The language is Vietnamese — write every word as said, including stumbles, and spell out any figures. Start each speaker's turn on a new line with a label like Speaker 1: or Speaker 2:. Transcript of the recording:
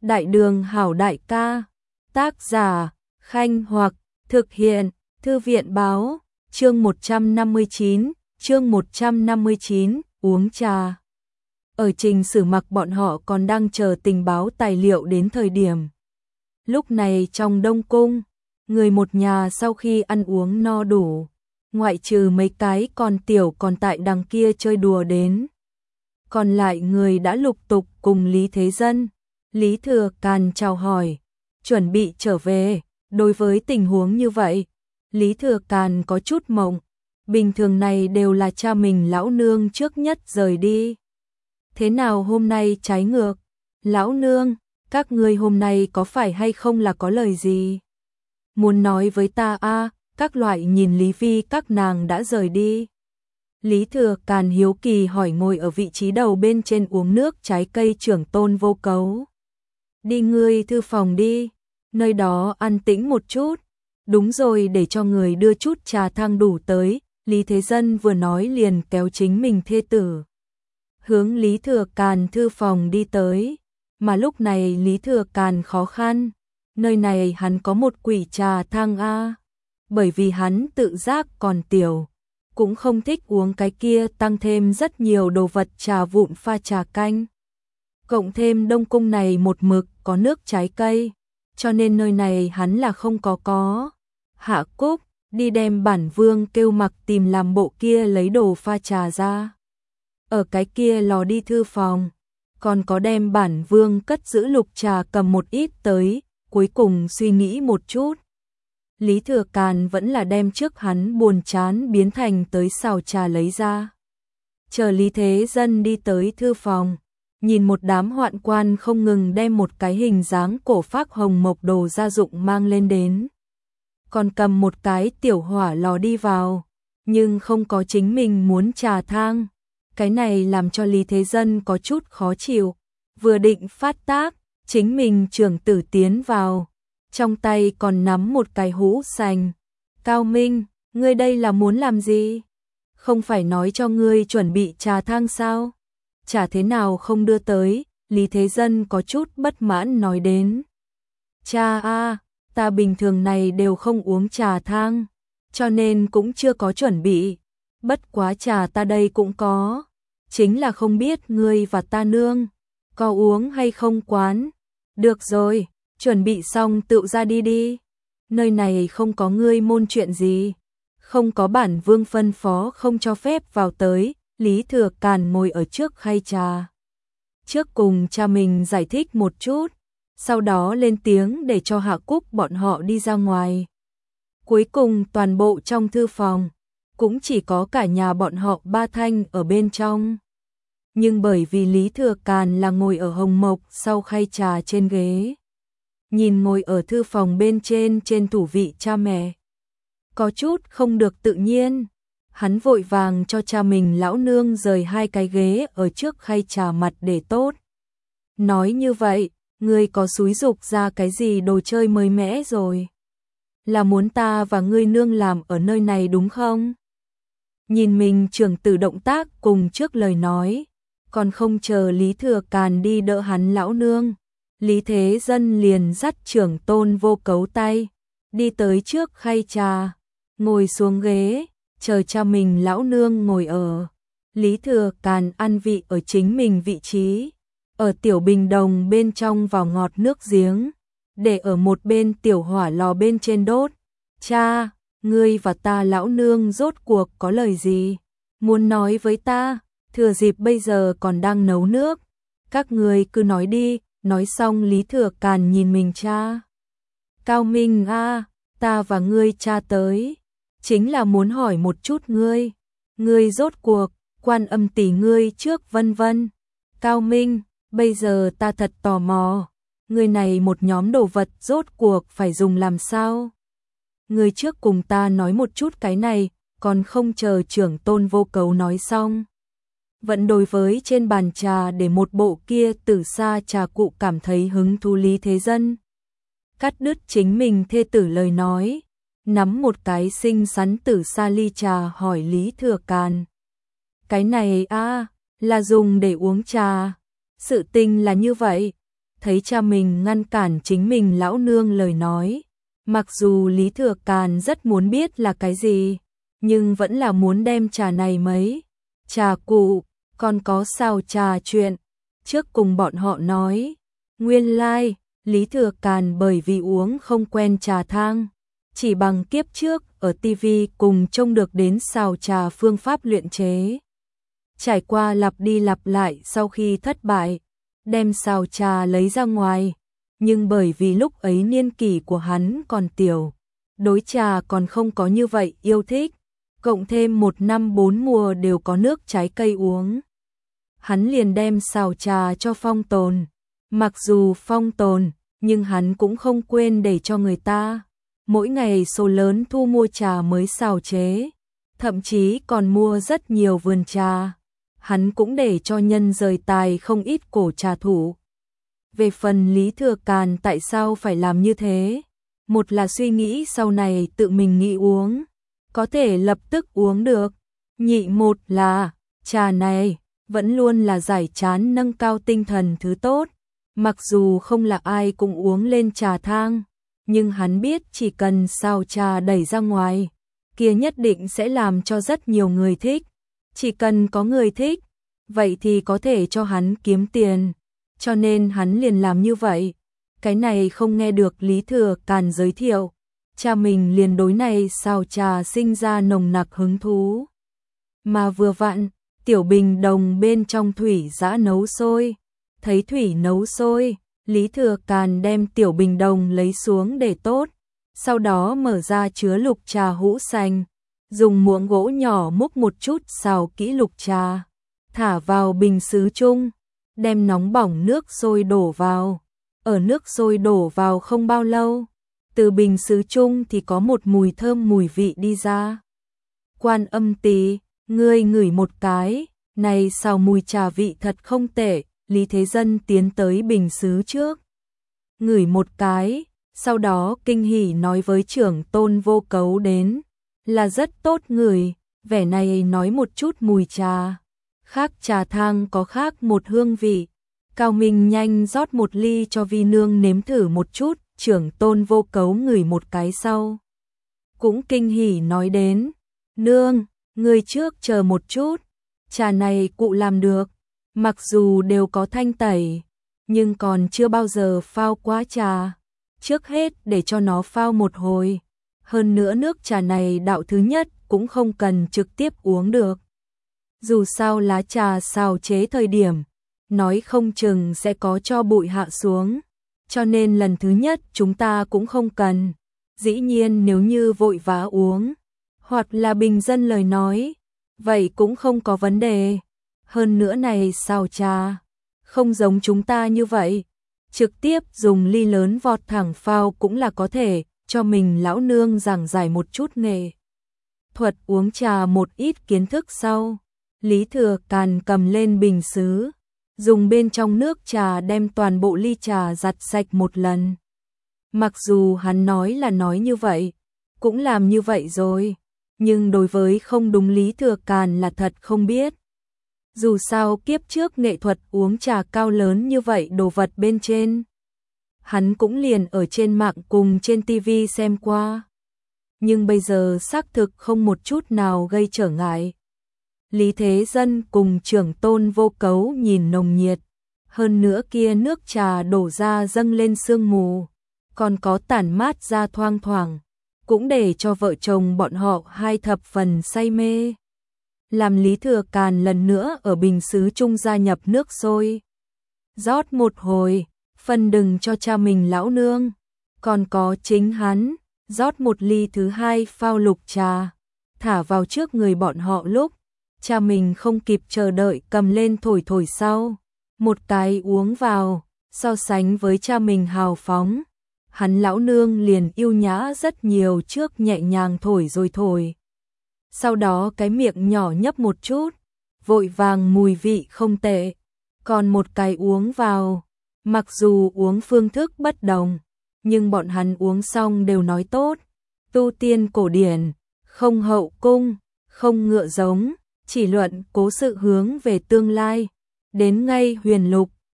Speaker 1: Đại đường hảo đại ca. Tác giả, Khanh Hoặc, thực hiện, Thư viện báo, chương một trăm năm mươi chín, chương một trăm năm mươi chín, uống trà. Ở Trình Sử Mặc bọn họ còn đang chờ tình báo tài liệu đến thời điểm. Lúc này trong Đông Cung, người một nhà sau khi ăn uống no đủ, ngoại trừ mấy cái con tiểu còn tại đằng kia chơi đùa đến. Còn lại người đã lục tục cùng Lý Thế Dân, Lý Thừa Càn chào hỏi, chuẩn bị trở về. Đối với tình huống như vậy, Lý Thừa Càn có chút mộng, bình thường này đều là cha mình lão nương trước nhất rời đi. Thế nào hôm nay trái ngược? Lão nương, các ngươi hôm nay có phải hay không là có lời gì muốn nói với ta a? À, các loại nhìn Lý Vi các nàng đã rời đi. Lý Thừa Càn hiếu kỳ hỏi ngồi ở vị trí đầu bên trên uống nước trái cây trưởng Tôn Vô Cấu. Đi ngươi thư phòng đi, nơi đó an tĩnh một chút. Đúng rồi, để cho người đưa chút trà thang đủ tới. Lý Thế Dân vừa nói liền kéo chính mình thê tử hướng Lý Thừa Càn thư phòng đi tới. Mà lúc này Lý Thừa Càn khó khăn, nơi này hắn có một quỷ trà thang a, bởi vì hắn tự giác còn tiểu, cũng không thích uống cái kia tăng thêm rất nhiều đồ vật trà vụn pha trà canh. Cộng thêm Đông Cung này một mực có nước trái cây, cho nên nơi này hắn là không có có. Hạ Cúc, đi đem bản vương kêu Mặc tìm làm bộ kia lấy đồ pha trà ra. Ở cái kia lò đi thư phòng, còn có đem bản vương cất giữ lục trà cầm một ít tới, cuối cùng suy nghĩ một chút. Lý Thừa Càn vẫn là đem trước hắn buồn chán biến thành tới xào trà lấy ra. Chờ Lý Thế Dân đi tới thư phòng, nhìn một đám hoạn quan không ngừng đem một cái hình dáng cổ phác hồng mộc đồ gia dụng mang lên đến. Còn cầm một cái tiểu hỏa lò đi vào, nhưng không có chính mình muốn trà thang. Cái này làm cho Lý Thế Dân có chút khó chịu, vừa định phát tác, chính mình trưởng tử tiến vào, trong tay còn nắm một cái hũ sành. Cao Minh, ngươi đây là muốn làm gì? Không phải nói cho ngươi chuẩn bị trà thang sao? Chả thế nào không đưa tới, Lý Thế Dân có chút bất mãn nói đến. Cha a, ta bình thường này đều không uống trà thang, cho nên cũng chưa có chuẩn bị. Bất quá trà ta đây cũng có, chính là không biết ngươi và ta nương có uống hay không quán. Được rồi, chuẩn bị xong tự ra đi đi. Nơi này không có ngươi môn chuyện gì, không có bản vương phân phó không cho phép vào tới. Lý Thừa Càn ngồi ở trước khay trà, trước cùng cha mình giải thích một chút, sau đó lên tiếng để cho Hạ Cúc bọn họ đi ra ngoài. Cuối cùng toàn bộ trong thư phòng cũng chỉ có cả nhà bọn họ ba thanh ở bên trong. Nhưng bởi vì Lý Thừa Càn là ngồi ở hồng mộc sau khay trà trên ghế, nhìn ngồi ở thư phòng bên trên trên thủ vị cha mẹ, có chút không được tự nhiên. Hắn vội vàng cho cha mình lão nương rời hai cái ghế ở trước khay trà mặt để tốt. Nói như vậy, ngươi có xúi dục ra cái gì đồ chơi mới mẻ rồi? Là muốn ta và ngươi nương làm ở nơi này đúng không? Nhìn mình trưởng tử động tác cùng trước lời nói, còn không chờ Lý Thừa Càn đi đỡ hắn lão nương, Lý Thế Dân liền dắt trưởng Tôn Vô Cấu tay, đi tới trước khay trà, ngồi xuống ghế, chờ cha mình lão nương ngồi ở. Lý Thừa Càn ăn vị ở chính mình vị trí, ở tiểu bình đồng bên trong vào ngọt nước giếng, để ở một bên tiểu hỏa lò bên trên đốt. Cha, ngươi và ta lão nương rốt cuộc có lời gì muốn nói với ta? Thừa dịp bây giờ còn đang nấu nước, các ngươi cứ nói đi. Nói xong Lý Thừa Càn nhìn mình cha. Cao Minh a, ta và ngươi cha tới, chính là muốn hỏi một chút ngươi, ngươi rốt cuộc, Quan Âm tỷ ngươi trước vân vân. Cao Minh, bây giờ ta thật tò mò, ngươi này một nhóm đồ vật rốt cuộc phải dùng làm sao? Ngươi trước cùng ta nói một chút cái này, còn không chờ trưởng Tôn Vô Cấu nói xong. Vẫn đối với trên bàn trà để một bộ kia từ xa trà cụ cảm thấy hứng thú. Lý Thế Dân cắt đứt chính mình thê tử lời nói, nắm một cái xinh xắn từ xa ly trà hỏi Lý Thừa Càn. Cái này a, à, là dùng để uống trà. Sự tình là như vậy. thấy cha mình ngăn cản chính mình lão nương lời nói. Mặc dù Lý Thừa Càn rất muốn biết là cái gì, nhưng vẫn là muốn đem trà này mấy. Trà cụ, còn có sao trà chuyện, trước cùng bọn họ nói. Nguyên lai, like, Lý Thừa Càn bởi vì uống không quen trà thang, chỉ bằng kiếp trước ở ti vi cùng trông được đến xào trà phương pháp luyện chế. Trải qua lặp đi lặp lại sau khi thất bại, đem xào trà lấy ra ngoài, nhưng bởi vì lúc ấy niên kỷ của hắn còn tiểu, đối trà còn không có như vậy yêu thích, cộng thêm một năm bốn mùa đều có nước trái cây uống. Hắn liền đem xào trà cho Phong Tồn, mặc dù Phong Tồn, nhưng hắn cũng không quên để cho người ta mỗi ngày số lớn thu mua trà mới xào chế, thậm chí còn mua rất nhiều vườn trà. Hắn cũng để cho nhân rời tài không ít cổ trà thủ. Về phần Lý Thừa Càn tại sao phải làm như thế? Một là suy nghĩ sau này tự mình nghĩ uống, có thể lập tức uống được. Nhị một là, trà này vẫn luôn là giải chán nâng cao tinh thần thứ tốt. Mặc dù không là ai cũng uống lên trà thang, nhưng hắn biết chỉ cần xào trà đẩy ra ngoài, kia nhất định sẽ làm cho rất nhiều người thích. Chỉ cần có người thích, vậy thì có thể cho hắn kiếm tiền, cho nên hắn liền làm như vậy. Cái này không nghe được Lý Thừa Càn giới thiệu, cha mình liền đối này xào trà sinh ra nồng nặc hứng thú. Mà vừa vặn, tiểu bình đồng bên trong thủy giã nấu sôi, thấy thủy nấu sôi, Lý Thừa Càn đem tiểu bình đồng lấy xuống để tốt, sau đó mở ra chứa lục trà hũ xanh, dùng muỗng gỗ nhỏ múc một chút xào kỹ lục trà, thả vào bình sứ chung, đem nóng bỏng nước sôi đổ vào. Ở nước sôi đổ vào không bao lâu, từ bình sứ chung thì có một mùi thơm mùi vị đi ra. Quan Âm Tỳ, ngươi ngửi một cái, này xào mùi trà vị thật không tệ. Lý Thế Dân tiến tới bình sứ trước, ngửi một cái, sau đó kinh hỉ nói với trưởng tôn Vô Cấu đến, là rất tốt ngửi, vẻ này nói một chút mùi trà. Khác trà thang có khác một hương vị. Cao Minh nhanh rót một ly cho Vi nương nếm thử một chút, trưởng tôn Vô Cấu ngửi một cái sau. Cũng kinh hỉ nói đến, nương, người trước chờ một chút, trà này cụ làm được, mặc dù đều có thanh tẩy, nhưng còn chưa bao giờ phao quá trà. Trước hết để cho nó phao một hồi, hơn nữa nước trà này đạo thứ nhất cũng không cần trực tiếp uống được. Dù sao lá trà xào chế thời điểm, nói không chừng sẽ có cho bụi hạ xuống, cho nên lần thứ nhất chúng ta cũng không cần. Dĩ nhiên nếu như vội vã uống, hoặc là bình dân lời nói, vậy cũng không có vấn đề. Hơn nữa này xào trà, không giống chúng ta như vậy, trực tiếp dùng ly lớn vọt thẳng phao cũng là có thể, cho mình lão nương giảng giải một chút nghề thuật uống trà một ít kiến thức sau. Lý Thừa Càn cầm lên bình sứ, dùng bên trong nước trà đem toàn bộ ly trà giặt sạch một lần. Mặc dù hắn nói là nói như vậy, cũng làm như vậy rồi, nhưng đối với không đúng Lý Thừa Càn là thật không biết. Dù sao kiếp trước nghệ thuật uống trà cao lớn như vậy đồ vật bên trên, hắn cũng liền ở trên mạng cùng trên tivi xem qua. Nhưng bây giờ xác thực không một chút nào gây trở ngại. Lý Thế Dân cùng trưởng tôn Vô Cấu nhìn nồng nhiệt, hơn nữa kia nước trà đổ ra dâng lên sương mù, còn có tản mát ra thoang thoảng, cũng để cho vợ chồng bọn họ hai thập phần say mê. Làm Lý Thừa Càn lần nữa ở bình sứ chung gia nhập nước sôi, rót một hồi, phân đừng cho cha mình lão nương, còn có chính hắn, rót một ly thứ hai phao lục trà, thả vào trước người bọn họ lúc, cha mình không kịp chờ đợi cầm lên thổi thổi sau, một cái uống vào, so sánh với cha mình hào phóng, hắn lão nương liền yêu nhã rất nhiều, trước nhẹ nhàng thổi rồi thổi. Sau đó cái miệng nhỏ nhấp một chút, vội vàng mùi vị không tệ, còn một cái uống vào, mặc dù uống phương thức bất đồng, nhưng bọn hắn uống xong đều nói tốt, tu tiên cổ điển, không hậu cung, không ngựa giống, chỉ luận cố sự hướng về tương lai, đến ngay huyền lục,